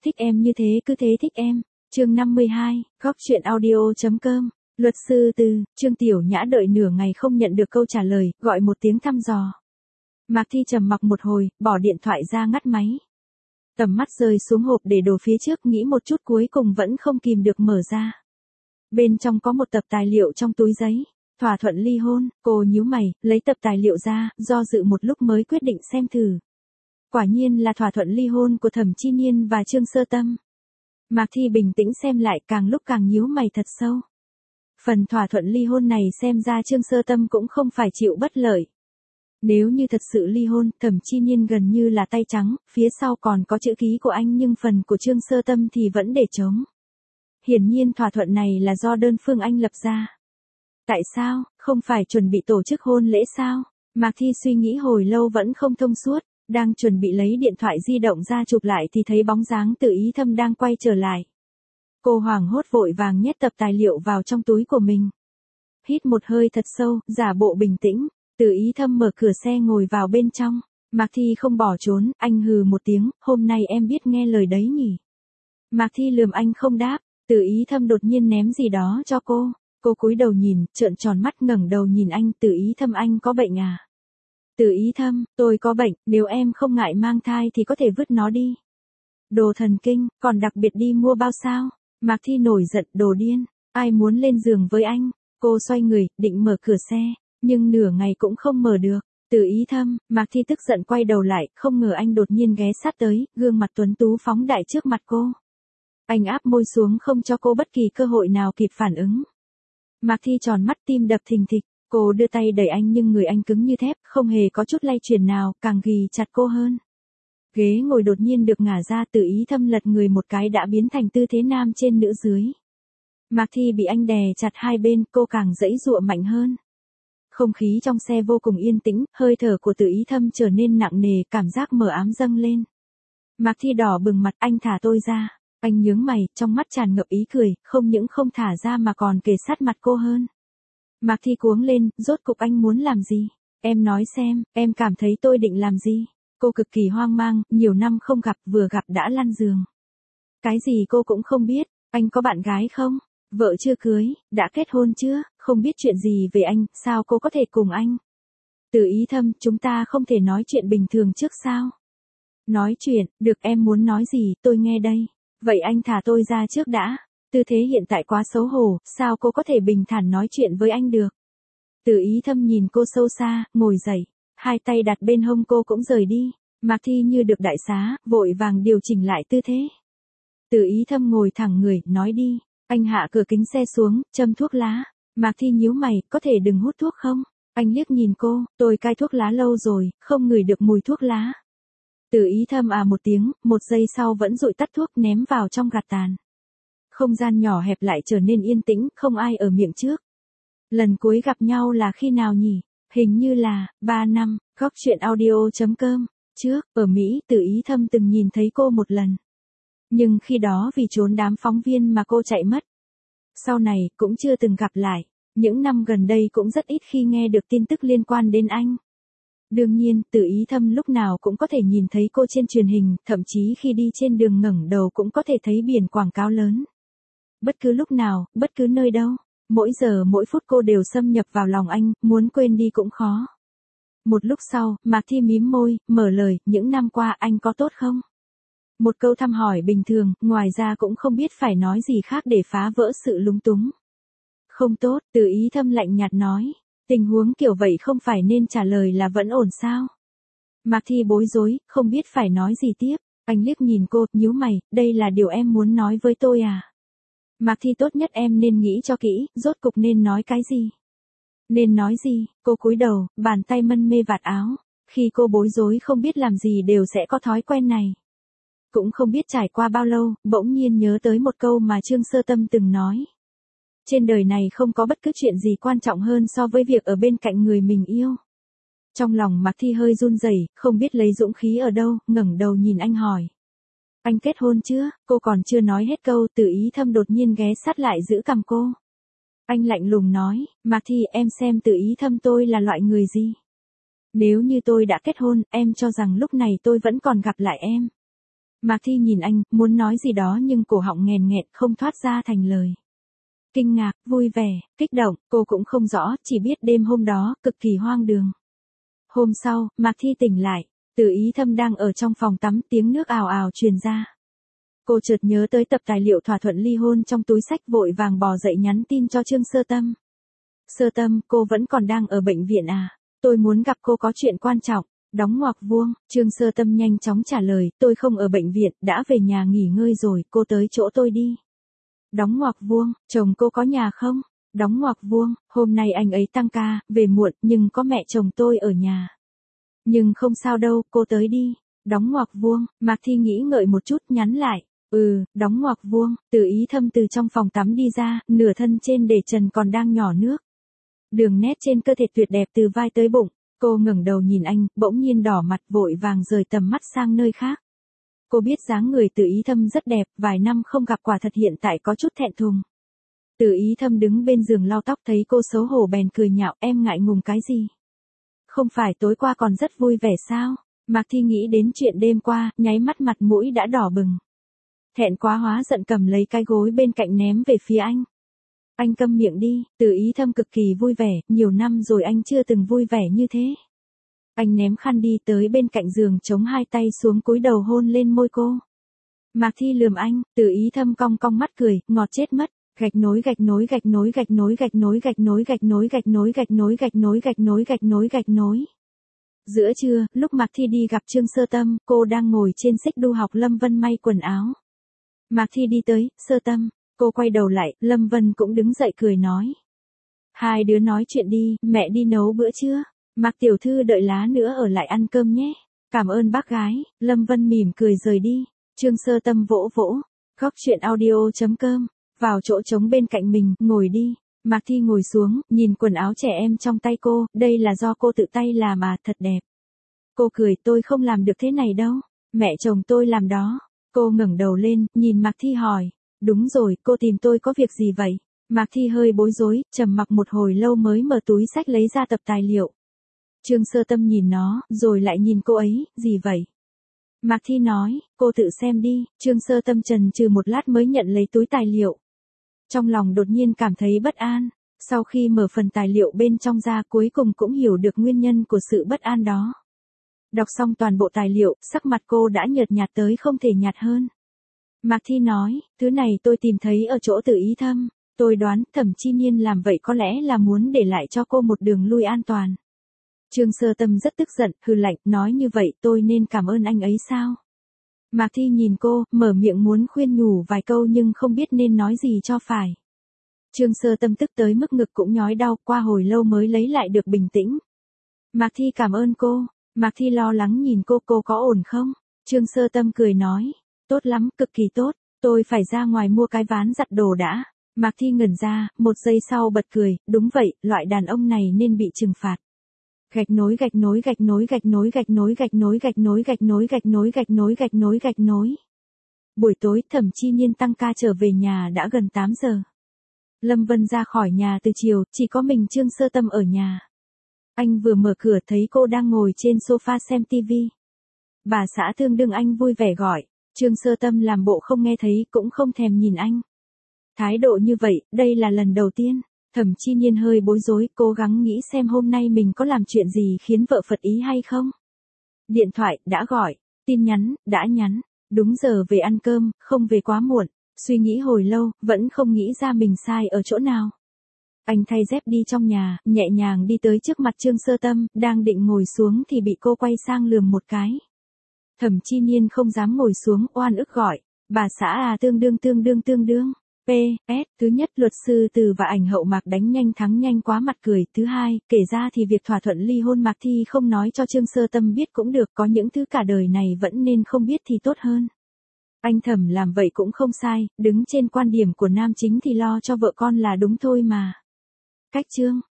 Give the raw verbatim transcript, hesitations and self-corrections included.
Thích em như thế cứ thế thích em. Chương năm mươi hai, góc truyện audio.com. Luật sư Từ, Trương Tiểu Nhã đợi nửa ngày không nhận được câu trả lời, gọi một tiếng thăm dò. Mạc Thi trầm mặc một hồi, bỏ điện thoại ra ngắt máy. Tầm mắt rơi xuống hộp để đồ phía trước, nghĩ một chút cuối cùng vẫn không kìm được mở ra. Bên trong có một tập tài liệu trong túi giấy. Thỏa thuận ly hôn. Cô nhíu mày, lấy tập tài liệu ra, do dự một lúc mới quyết định xem thử. Quả nhiên là thỏa thuận ly hôn của Thẩm Chi Niên và Trương Sơ Tâm. Mạc Thi bình tĩnh xem lại, càng lúc càng nhíu mày thật sâu. Phần thỏa thuận ly hôn này xem ra Trương Sơ Tâm cũng không phải chịu bất lợi. Nếu như thật sự ly hôn, Thẩm Chi Niên gần như là tay trắng, phía sau còn có chữ ký của anh nhưng phần của Trương Sơ Tâm thì vẫn để trống. Hiển nhiên thỏa thuận này là do đơn phương anh lập ra. Tại sao, không phải chuẩn bị tổ chức hôn lễ sao? Mạc Thi suy nghĩ hồi lâu vẫn không thông suốt, đang chuẩn bị lấy điện thoại di động ra chụp lại thì thấy bóng dáng Từ Ý Thâm đang quay trở lại. Cô hoảng hốt vội vàng nhét tập tài liệu vào trong túi của mình. Hít một hơi thật sâu, giả bộ bình tĩnh, Từ Ý Thâm mở cửa xe ngồi vào bên trong. Mạc Thi không bỏ trốn, anh hừ một tiếng, hôm nay em biết nghe lời đấy nhỉ. Mạc Thi lườm anh không đáp, Từ Ý Thâm đột nhiên ném gì đó cho cô. Cô cúi đầu nhìn, trợn tròn mắt ngẩng đầu nhìn anh. Từ Ý Thâm, anh có bệnh à? Từ Ý Thâm, tôi có bệnh, nếu em không ngại mang thai thì có thể vứt nó đi. Đồ thần kinh, còn đặc biệt đi mua bao sao? Mạc Thi nổi giận, đồ điên, ai muốn lên giường với anh? Cô xoay người, định mở cửa xe, nhưng nửa ngày cũng không mở được. Từ Ý Thâm, Mạc Thi tức giận quay đầu lại, không ngờ anh đột nhiên ghé sát tới, gương mặt tuấn tú phóng đại trước mặt cô. Anh áp môi xuống không cho cô bất kỳ cơ hội nào kịp phản ứng. Mạc Thi tròn mắt, tim đập thình thịch, cô đưa tay đẩy anh nhưng người anh cứng như thép, không hề có chút lay chuyển nào, càng ghì chặt cô hơn. Ghế ngồi đột nhiên được ngả ra, Từ Ý Thâm lật người một cái đã biến thành tư thế nam trên nữ dưới. Mạc Thi bị anh đè chặt hai bên, cô càng giãy giụa mạnh hơn. Không khí trong xe vô cùng yên tĩnh, hơi thở của Từ Ý Thâm trở nên nặng nề, cảm giác mờ ám dâng lên. Mạc Thi đỏ bừng mặt, anh thả tôi ra. Anh nhướng mày, trong mắt tràn ngập ý cười, không những không thả ra mà còn kề sát mặt cô hơn. Mạc Thi cuống lên, rốt cục anh muốn làm gì? Em nói xem, em cảm thấy tôi định làm gì? Cô cực kỳ hoang mang, nhiều năm không gặp, vừa gặp đã lăn giường. Cái gì cô cũng không biết, anh có bạn gái không? Vợ chưa cưới, đã kết hôn chưa? Không biết chuyện gì về anh, sao cô có thể cùng anh? Từ Ý Thâm, chúng ta không thể nói chuyện bình thường trước sao? Nói chuyện, được, em muốn nói gì, tôi nghe đây. Vậy anh thả tôi ra trước đã. Tư thế hiện tại quá xấu hổ, sao cô có thể bình thản nói chuyện với anh được? Từ Ý Thâm nhìn cô sâu xa, ngồi dậy, hai tay đặt bên hông cô cũng rời đi. Mạc Thi như được đại xá, vội vàng điều chỉnh lại tư thế. Từ Ý Thâm ngồi thẳng người, nói đi. Anh hạ cửa kính xe xuống, châm thuốc lá. Mạc Thi nhíu mày, có thể đừng hút thuốc không? Anh liếc nhìn cô, tôi cai thuốc lá lâu rồi, không ngửi được mùi thuốc lá. Từ Ý Thâm à một tiếng, một giây sau vẫn dụi tắt thuốc ném vào trong gạt tàn. Không gian nhỏ hẹp lại trở nên yên tĩnh, không ai ở miệng trước. Lần cuối gặp nhau là khi nào nhỉ? Hình như là, ba năm, góc truyện audio.com. Trước, ở Mỹ, Từ Ý Thâm từng nhìn thấy cô một lần. Nhưng khi đó vì trốn đám phóng viên mà cô chạy mất. Sau này, cũng chưa từng gặp lại. Những năm gần đây cũng rất ít khi nghe được tin tức liên quan đến anh. Đương nhiên, Từ Ý Thâm lúc nào cũng có thể nhìn thấy cô trên truyền hình, thậm chí khi đi trên đường ngẩng đầu cũng có thể thấy biển quảng cáo lớn. Bất cứ lúc nào, bất cứ nơi đâu, mỗi giờ mỗi phút cô đều xâm nhập vào lòng anh, muốn quên đi cũng khó. Một lúc sau, Mạc Thi mím môi, mở lời, những năm qua anh có tốt không? Một câu thăm hỏi bình thường, ngoài ra cũng không biết phải nói gì khác để phá vỡ sự lúng túng. Không tốt, Từ Ý Thâm lạnh nhạt nói. Tình huống kiểu vậy không phải nên trả lời là vẫn ổn sao? Mạc Thi bối rối, không biết phải nói gì tiếp. Anh liếc nhìn cô, nhíu mày, đây là điều em muốn nói với tôi à? Mạc Thi, tốt nhất em nên nghĩ cho kỹ, rốt cục nên nói cái gì? Nên nói gì? Cô cúi đầu, bàn tay mân mê vạt áo. Khi cô bối rối không biết làm gì đều sẽ có thói quen này. Cũng không biết trải qua bao lâu, bỗng nhiên nhớ tới một câu mà Trương Sơ Tâm từng nói. Trên đời này không có bất cứ chuyện gì quan trọng hơn so với việc ở bên cạnh người mình yêu. Trong lòng Mạc Thi hơi run rẩy, không biết lấy dũng khí ở đâu, ngẩng đầu nhìn anh hỏi. Anh kết hôn chưa? Cô còn chưa nói hết câu, Từ Ý Thâm đột nhiên ghé sát lại giữ cằm cô. Anh lạnh lùng nói, Mạc Thi, em xem Từ Ý Thâm tôi là loại người gì? Nếu như tôi đã kết hôn, em cho rằng lúc này tôi vẫn còn gặp lại em. Mạc Thi nhìn anh, muốn nói gì đó nhưng cổ họng nghèn nghẹn không thoát ra thành lời. Kinh ngạc, vui vẻ, kích động, cô cũng không rõ, chỉ biết đêm hôm đó, cực kỳ hoang đường. Hôm sau, Mạc Thi tỉnh lại, Từ Ý Thâm đang ở trong phòng tắm, tiếng nước ào ào truyền ra. Cô chợt nhớ tới tập tài liệu thỏa thuận ly hôn trong túi xách, vội vàng bò dậy nhắn tin cho Trương Sơ Tâm. Sơ Tâm, cô vẫn còn đang ở bệnh viện à? Tôi muốn gặp cô có chuyện quan trọng. Đóng ngoặc vuông, Trương Sơ Tâm nhanh chóng trả lời, tôi không ở bệnh viện, đã về nhà nghỉ ngơi rồi, cô tới chỗ tôi đi. Đóng ngoặc vuông, chồng cô có nhà không? Đóng ngoặc vuông, hôm nay anh ấy tăng ca, về muộn, nhưng có mẹ chồng tôi ở nhà. Nhưng không sao đâu, cô tới đi. Đóng ngoặc vuông, Mạc Thi nghĩ ngợi một chút, nhắn lại. Ừ, đóng ngoặc vuông, Từ Ý Thâm từ trong phòng tắm đi ra, nửa thân trên để trần còn đang nhỏ nước. Đường nét trên cơ thể tuyệt đẹp từ vai tới bụng. Cô ngẩng đầu nhìn anh, bỗng nhiên đỏ mặt, vội vàng rời tầm mắt sang nơi khác. Cô biết dáng người Từ Ý Thâm rất đẹp, vài năm không gặp quả thật hiện tại có chút thẹn thùng. Từ Ý Thâm đứng bên giường lau tóc, thấy cô xấu hổ bèn cười nhạo, em ngại ngùng cái gì? Không phải tối qua còn rất vui vẻ sao? Mạc Thi nghĩ đến chuyện đêm qua, nháy mắt mặt mũi đã đỏ bừng. Thẹn quá hóa giận cầm lấy cái gối bên cạnh ném về phía anh. Anh câm miệng đi, Từ Ý Thâm cực kỳ vui vẻ, nhiều năm rồi anh chưa từng vui vẻ như thế. Anh ném khăn đi tới bên cạnh giường, chống hai tay xuống cúi đầu hôn lên môi cô. Mạc Thi lườm anh, Từ Ý Thâm cong cong mắt cười, ngọt chết mất. Gạch nối gạch nối gạch nối gạch nối gạch nối gạch nối gạch nối gạch nối gạch nối gạch nối gạch nối gạch nối gạch nối. Giữa trưa, lúc Mạc Thi đi gặp Trương Sơ Tâm, cô đang ngồi trên xích đu học Lâm Vân may quần áo. Mạc Thi đi tới, Sơ Tâm. Cô quay đầu lại, Lâm Vân cũng đứng dậy cười nói. Hai đứa nói chuyện đi, mẹ đi nấu bữa trưa. Mạc tiểu thư đợi lá nữa ở lại ăn cơm nhé. Cảm ơn bác gái, Lâm Vân mỉm cười rời đi. Trương Sơ Tâm vỗ vỗ. Góc chuyện audio chấm com. Vào chỗ trống bên cạnh mình, ngồi đi. Mạc Thi ngồi xuống, nhìn quần áo trẻ em trong tay cô, đây là do cô tự tay làm à, thật đẹp. Cô cười, tôi không làm được thế này đâu. Mẹ chồng tôi làm đó. Cô ngẩng đầu lên, nhìn Mạc Thi hỏi. Đúng rồi, cô tìm tôi có việc gì vậy? Mạc Thi hơi bối rối, trầm mặc một hồi lâu mới mở túi xách lấy ra tập tài liệu. Trương Sơ Tâm nhìn nó, rồi lại nhìn cô ấy, gì vậy? Mạc Thi nói, cô tự xem đi. Trương Sơ Tâm chần chừ một lát mới nhận lấy túi tài liệu. Trong lòng đột nhiên cảm thấy bất an. Sau khi mở phần tài liệu bên trong ra, cuối cùng cũng hiểu được nguyên nhân của sự bất an đó. Đọc xong toàn bộ tài liệu, sắc mặt cô đã nhợt nhạt tới không thể nhạt hơn. Mạc Thi nói, thứ này tôi tìm thấy ở chỗ Từ Ý Thâm. Tôi đoán Thẩm Chi Niên làm vậy có lẽ là muốn để lại cho cô một đường lui an toàn. Trương Sơ Tâm rất tức giận, hừ lạnh, nói như vậy tôi nên cảm ơn anh ấy sao? Mạc Thi nhìn cô, mở miệng muốn khuyên nhủ vài câu nhưng không biết nên nói gì cho phải. Trương Sơ Tâm tức tới mức ngực cũng nhói đau, qua hồi lâu mới lấy lại được bình tĩnh. Mạc Thi cảm ơn cô. Mạc Thi lo lắng nhìn cô, cô có ổn không? Trương Sơ Tâm cười nói, tốt lắm, cực kỳ tốt, tôi phải ra ngoài mua cái ván giặt đồ đã. Mạc Thi ngẩn ra, một giây sau bật cười, đúng vậy, loại đàn ông này nên bị trừng phạt. Gạch nối gạch nối gạch nối gạch nối gạch nối gạch nối gạch nối gạch nối gạch nối gạch nối gạch nối gạch nối. Buổi tối, Thẩm Chi Niên tăng ca trở về nhà đã gần tám giờ. Lâm Vân ra khỏi nhà từ chiều, chỉ có mình Trương Sơ Tâm ở nhà. Anh vừa mở cửa thấy cô đang ngồi trên sofa xem tivi. Bà xã Thương đương anh vui vẻ gọi, Trương Sơ Tâm làm bộ không nghe thấy, cũng không thèm nhìn anh. Thái độ như vậy, đây là lần đầu tiên. Thẩm Chi Niên hơi bối rối, cố gắng nghĩ xem hôm nay mình có làm chuyện gì khiến vợ phật ý hay không. Điện thoại, đã gọi, tin nhắn, đã nhắn, đúng giờ về ăn cơm, không về quá muộn. Suy nghĩ hồi lâu, vẫn không nghĩ ra mình sai ở chỗ nào. Anh thay dép đi trong nhà, nhẹ nhàng đi tới trước mặt Trương Sơ Tâm, đang định ngồi xuống thì bị cô quay sang lườm một cái. Thẩm Chi Niên không dám ngồi xuống, oan ức gọi, bà xã à, tương đương tương đương tương đương. P S Thứ nhất, luật sư Từ và ảnh hậu Mạc đánh nhanh thắng nhanh quá mặt cười. Thứ hai, kể ra thì việc thỏa thuận ly hôn Mạc Thi không nói cho Trương Sơ Tâm biết cũng được, có những thứ cả đời này vẫn nên không biết thì tốt hơn. Anh Thẩm làm vậy cũng không sai, đứng trên quan điểm của nam chính thì lo cho vợ con là đúng thôi mà. Cách chương